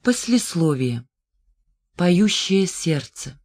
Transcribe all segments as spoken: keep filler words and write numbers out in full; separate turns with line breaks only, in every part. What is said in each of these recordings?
Послесловие. Поющее сердце.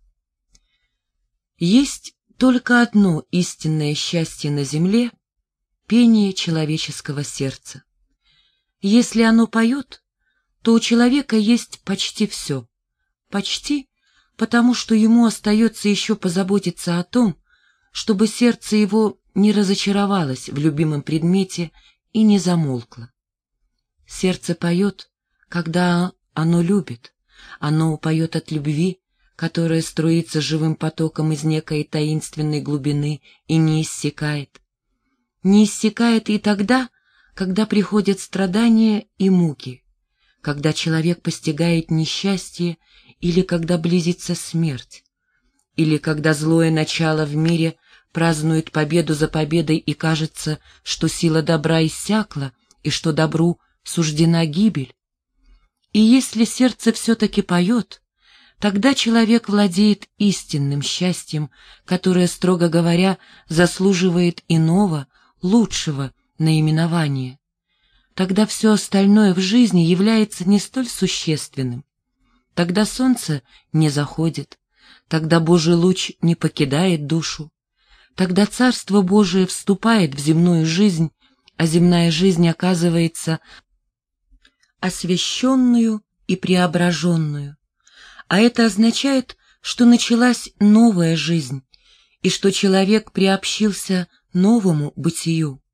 Есть только одно истинное счастье на земле — пение человеческого сердца. Если оно поет, то у человека есть почти все. Почти, потому что ему остается еще позаботиться о том, чтобы сердце его не разочаровалось в любимом предмете и не замолкло. Сердце поет, когда оно любит, оно поет от любви, которая струится живым потоком из некой таинственной глубины и не иссякает. Не иссякает и тогда, когда приходят страдания и муки, когда человек постигает несчастье или когда близится смерть, или когда злое начало в мире празднует победу за победой и кажется, что сила добра иссякла и что добру суждена гибель. И если сердце все-таки поет, тогда человек владеет истинным счастьем, которое, строго говоря, заслуживает иного, лучшего наименования. Тогда все остальное в жизни является не столь существенным. Тогда солнце не заходит, тогда Божий луч не покидает душу, тогда Царство Божие вступает в земную жизнь, а земная жизнь оказывается освященную и преображенную. А это означает, что началась новая жизнь, и что человек приобщился новому бытию.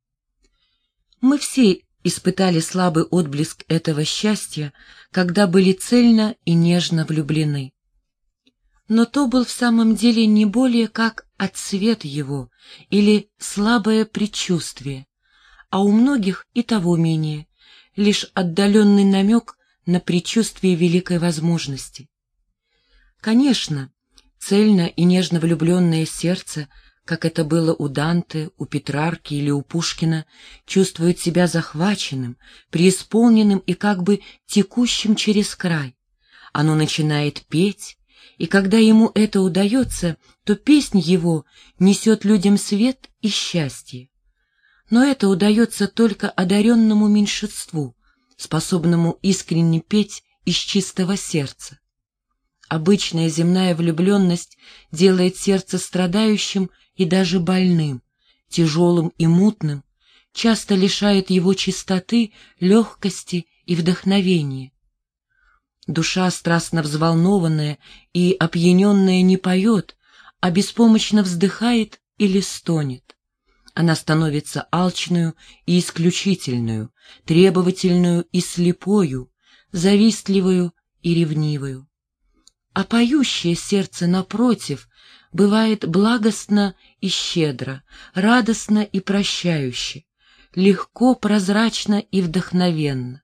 Мы все испытали слабый отблеск этого счастья, когда были цельно и нежно влюблены. Но то был в самом деле не более как отсвет его или слабое предчувствие, а у многих и того менее, лишь отдаленный намек на предчувствие великой возможности. Конечно, цельно и нежно влюбленное сердце, как это было у Данте, у Петрарки или у Пушкина, чувствует себя захваченным, преисполненным и как бы текущим через край. Оно начинает петь, и когда ему это удается, то песнь его несет людям свет и счастье. Но это удается только одаренному меньшинству, способному искренне петь из чистого сердца. Обычная земная влюбленность делает сердце страдающим и даже больным, тяжелым и мутным, часто лишает его чистоты, легкости и вдохновения. Душа, страстно взволнованная и опьяненная, не поет, а беспомощно вздыхает или стонет. Она становится алчную и исключительную, требовательную и слепою, завистливую и ревнивую. А поющее сердце, напротив, бывает благостно и щедро, радостно и прощающе, легко, прозрачно и вдохновенно.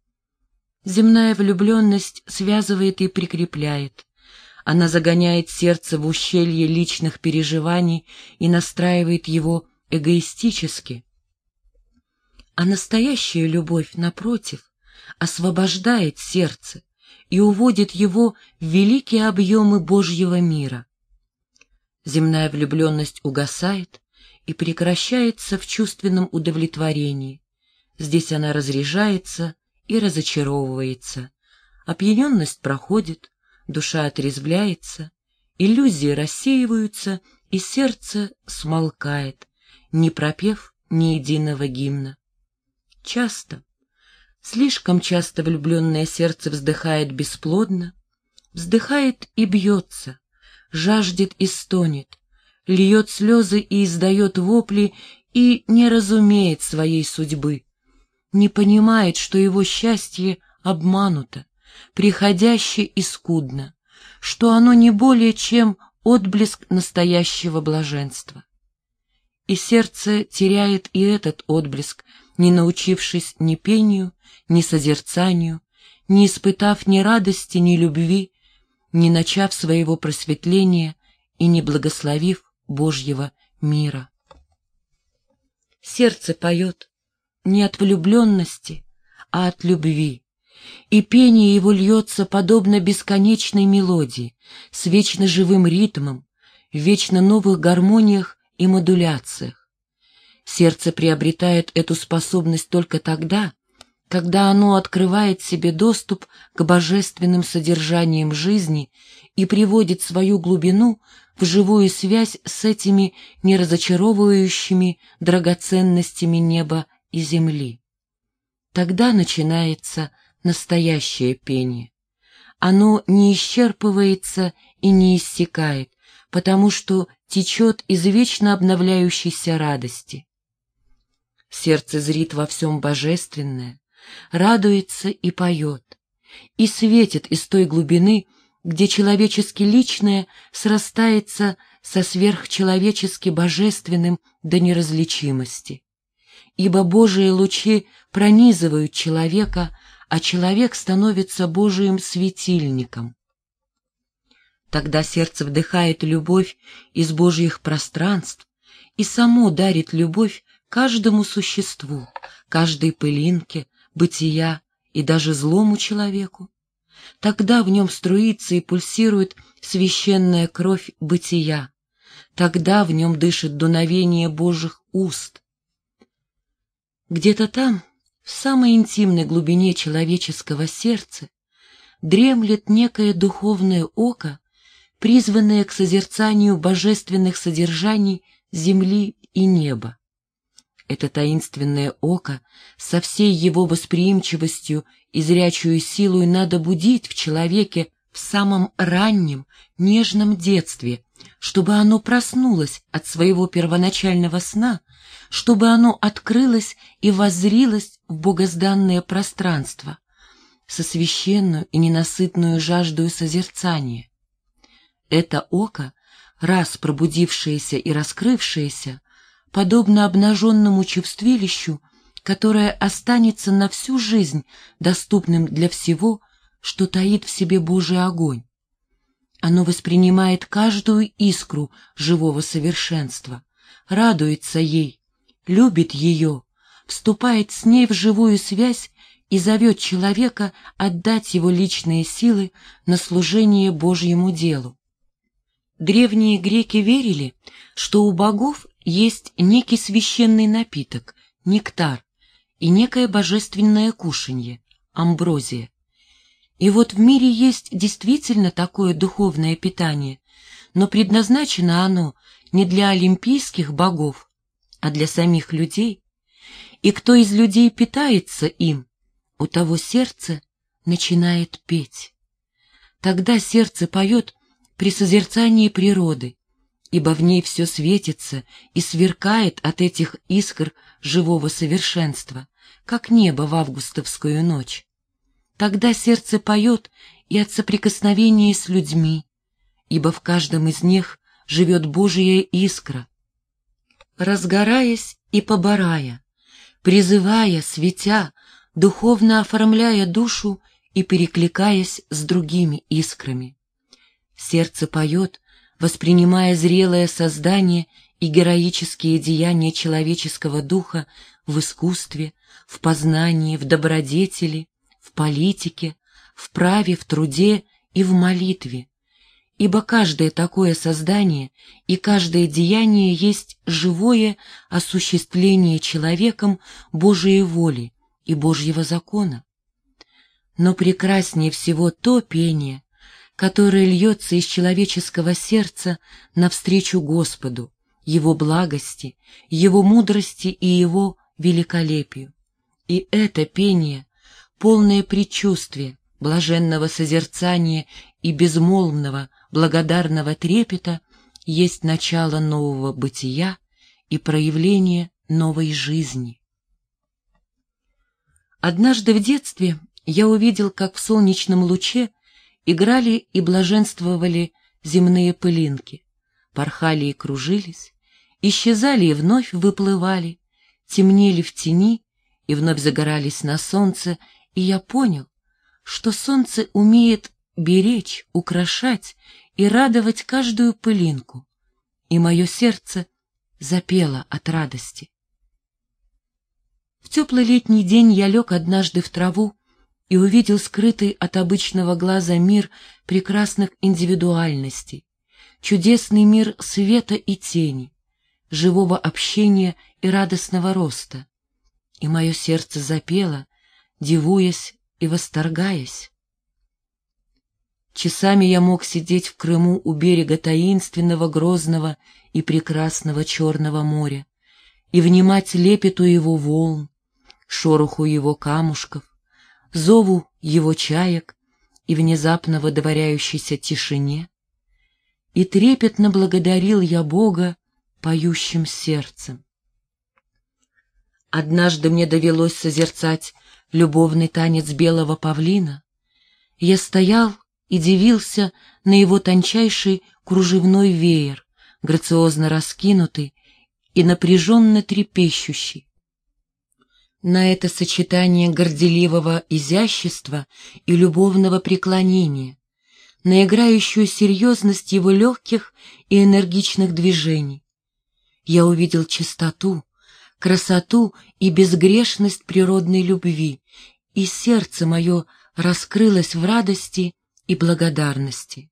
Земная влюбленность связывает и прикрепляет. Она загоняет сердце в ущелье личных переживаний и настраивает его эгоистически. А настоящая любовь, напротив, освобождает сердце и уводит его в великие объемы Божьего мира. Земная влюбленность угасает и прекращается в чувственном удовлетворении. Здесь она разряжается и разочаровывается. Опьяненность проходит, душа отрезвляется, иллюзии рассеиваются, и сердце смолкает, не пропев ни единого гимна. Часто, слишком часто влюбленное сердце вздыхает бесплодно, вздыхает и бьется, жаждет и стонет, льет слезы и издает вопли и не разумеет своей судьбы, не понимает, что его счастье обмануто, приходяще и скудно, что оно не более чем отблеск настоящего блаженства. И сердце теряет и этот отблеск, не научившись ни пению, ни созерцанию, не испытав ни радости, ни любви, не начав своего просветления и не благословив Божьего мира. Сердце поет не от влюбленности, а от любви, и пение его льется подобно бесконечной мелодии, с вечно живым ритмом, в вечно новых гармониях и модуляциях. Сердце приобретает эту способность только тогда, когда оно открывает себе доступ к божественным содержаниям жизни и приводит свою глубину в живую связь с этими неразочаровывающими драгоценностями неба и земли. Тогда начинается настоящее пение. Оно не исчерпывается и не иссякает, потому что течет из вечно обновляющейся радости. Сердце зрит во всем божественное, радуется и поет, и светит из той глубины, где человечески личное срастается со сверхчеловечески божественным до неразличимости. Ибо Божии лучи пронизывают человека, а человек становится Божиим светильником. Тогда сердце вдыхает любовь из Божьих пространств и само дарит любовь каждому существу, каждой пылинке, бытия и даже злому человеку. Тогда в нем струится и пульсирует священная кровь бытия. Тогда в нем дышит дуновение Божьих уст. Где-то там, в самой интимной глубине человеческого сердца, дремлет некое духовное око, призванное к созерцанию божественных содержаний земли и неба. Это таинственное око со всей его восприимчивостью и зрячую силой надо будить в человеке в самом раннем, нежном детстве, чтобы оно проснулось от своего первоначального сна, чтобы оно открылось и воззрилось в богозданное пространство, со священную и ненасытную жаждою созерцания. Это око, раз пробудившееся и раскрывшееся, подобно обнаженному чувствилищу, которое останется на всю жизнь доступным для всего, что таит в себе Божий огонь. Оно воспринимает каждую искру живого совершенства, радуется ей, любит ее, вступает с ней в живую связь и зовет человека отдать его личные силы на служение Божьему делу. Древние греки верили, что у богов есть некий священный напиток, нектар, и некое божественное кушанье, амброзия. И вот в мире есть действительно такое духовное питание, но предназначено оно не для олимпийских богов, а для самих людей. И кто из людей питается им, у того сердце начинает петь. Тогда сердце поет при созерцании природы, ибо в ней все светится и сверкает от этих искр живого совершенства, как небо в августовскую ночь. Тогда сердце поет и от соприкосновения с людьми, ибо в каждом из них живет Божья искра, разгораясь и поборая, призывая, светя, духовно оформляя душу и перекликаясь с другими искрами. Сердце поет, воспринимая зрелое создание и героические деяния человеческого духа в искусстве, в познании, в добродетели, в политике, в праве, в труде и в молитве, ибо каждое такое создание и каждое деяние есть живое осуществление человеком Божией воли и Божьего закона. Но прекраснее всего то пение, которое льется из человеческого сердца навстречу Господу, Его благости, Его мудрости и Его великолепию. И это пение, полное предчувствия, блаженного созерцания и безмолвного благодарного трепета, есть начало нового бытия и проявление новой жизни. Однажды в детстве я увидел, как в солнечном луче играли и блаженствовали земные пылинки, порхали и кружились, исчезали и вновь выплывали, темнели в тени и вновь загорались на солнце, и я понял, что солнце умеет беречь, украшать и радовать каждую пылинку, и мое сердце запело от радости. В теплый летний день я лег однажды в траву и увидел скрытый от обычного глаза мир прекрасных индивидуальностей, чудесный мир света и тени, живого общения и радостного роста. И мое сердце запело, дивуясь и восторгаясь. Часами я мог сидеть в Крыму у берега таинственного, грозного и прекрасного Черного моря и внимать лепету его волн, шороху его камушков, зову его чаек и внезапно водворяющейся тишине, и трепетно благодарил я Бога поющим сердцем. Однажды мне довелось созерцать любовный танец белого павлина. Я стоял и дивился на его тончайший кружевной веер, грациозно раскинутый и напряженно трепещущий. На это сочетание горделивого изящества и любовного преклонения, на играющую серьезность его легких и энергичных движений. Я увидел чистоту, красоту и безгрешность природной любви, и сердце мое раскрылось в радости и благодарности.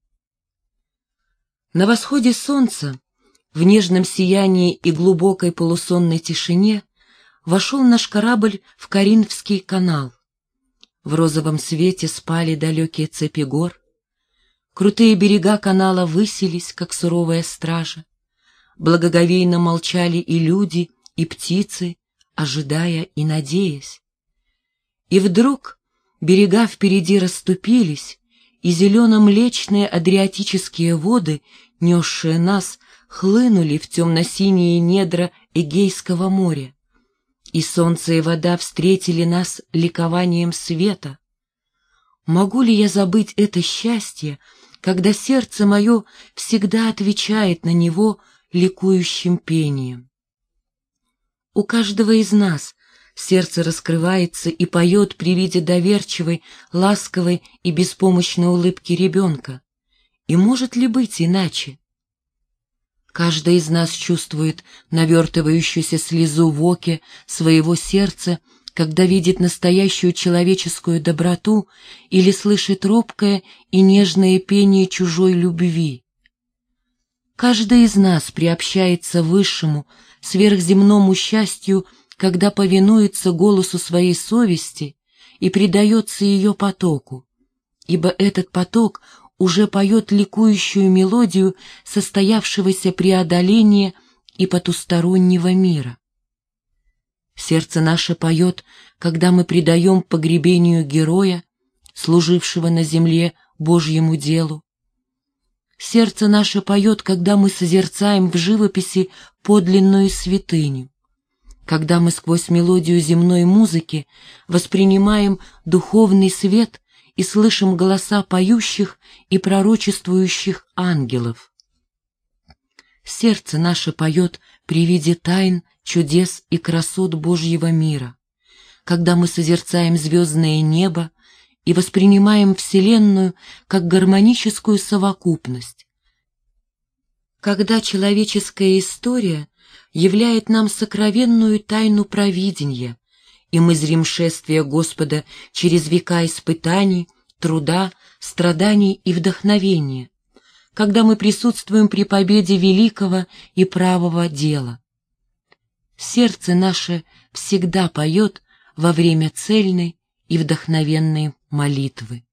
На восходе солнца, в нежном сиянии и глубокой полусонной тишине, вошел наш корабль в Коринфский канал. В розовом свете спали далекие цепи гор. Крутые берега канала высились, как суровая стража. Благоговейно молчали и люди, и птицы, ожидая и надеясь. И вдруг берега впереди расступились, и зелено-млечные адриатические воды, несшие нас, хлынули в темно-синие недра Эгейского моря. И солнце и вода встретили нас ликованием света. Могу ли я забыть это счастье, когда сердце мое всегда отвечает на него ликующим пением? У каждого из нас сердце раскрывается и поет при виде доверчивой, ласковой и беспомощной улыбки ребенка. И может ли быть иначе? Каждый из нас чувствует навертывающуюся слезу в оке своего сердца, когда видит настоящую человеческую доброту или слышит робкое и нежное пение чужой любви. Каждый из нас приобщается высшему, сверхземному счастью, когда повинуется голосу своей совести и предается ее потоку, ибо этот поток уже поет ликующую мелодию состоявшегося преодоления и потустороннего мира. Сердце наше поет, когда мы предаем погребению героя, служившего на земле Божьему делу. Сердце наше поет, когда мы созерцаем в живописи подлинную святыню, когда мы сквозь мелодию земной музыки воспринимаем духовный свет и слышим голоса поющих и пророчествующих ангелов. Сердце наше поет при виде тайн, чудес и красот Божьего мира, когда мы созерцаем звездное небо и воспринимаем Вселенную как гармоническую совокупность, когда человеческая история являет нам сокровенную тайну провидения, и мы зрим шествие Господа через века испытаний, труда, страданий и вдохновения, когда мы присутствуем при победе великого и правого дела. Сердце наше всегда поет во время цельной и вдохновенной молитвы.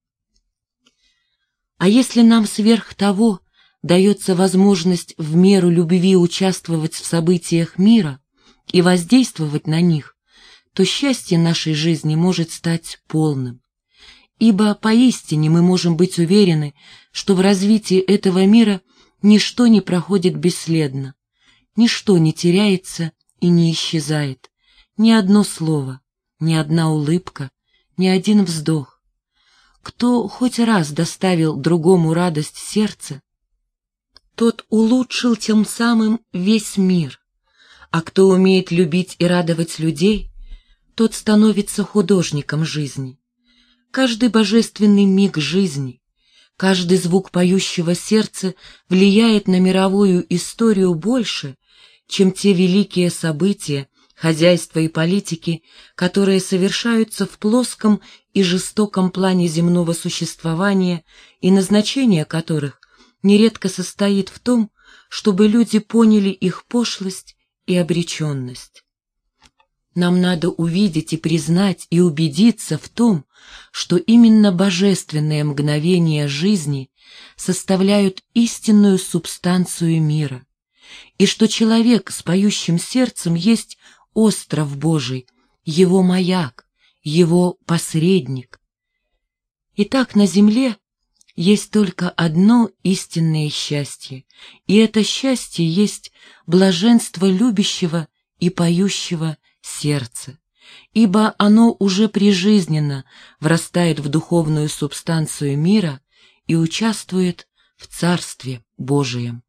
А если нам сверх того дается возможность в меру любви участвовать в событиях мира и воздействовать на них, то счастье нашей жизни может стать полным. Ибо поистине мы можем быть уверены, что в развитии этого мира ничто не проходит бесследно, ничто не теряется и не исчезает, ни одно слово, ни одна улыбка, ни один вздох. Кто хоть раз доставил другому радость сердца, тот улучшил тем самым весь мир, а кто умеет любить и радовать людей, тот становится художником жизни. Каждый божественный миг жизни, каждый звук поющего сердца влияет на мировую историю больше, чем те великие события, хозяйства и политики, которые совершаются в плоском и жестоком плане земного существования и назначение которых нередко состоит в том, чтобы люди поняли их пошлость и обреченность. Нам надо увидеть и признать и убедиться в том, что именно божественные мгновения жизни составляют истинную субстанцию мира, и что человек с поющим сердцем есть остров Божий, его маяк, его посредник. Итак, на земле есть только одно истинное счастье, и это счастье есть блаженство любящего и поющего сердца, ибо оно уже прижизненно врастает в духовную субстанцию мира и участвует в Царстве Божием.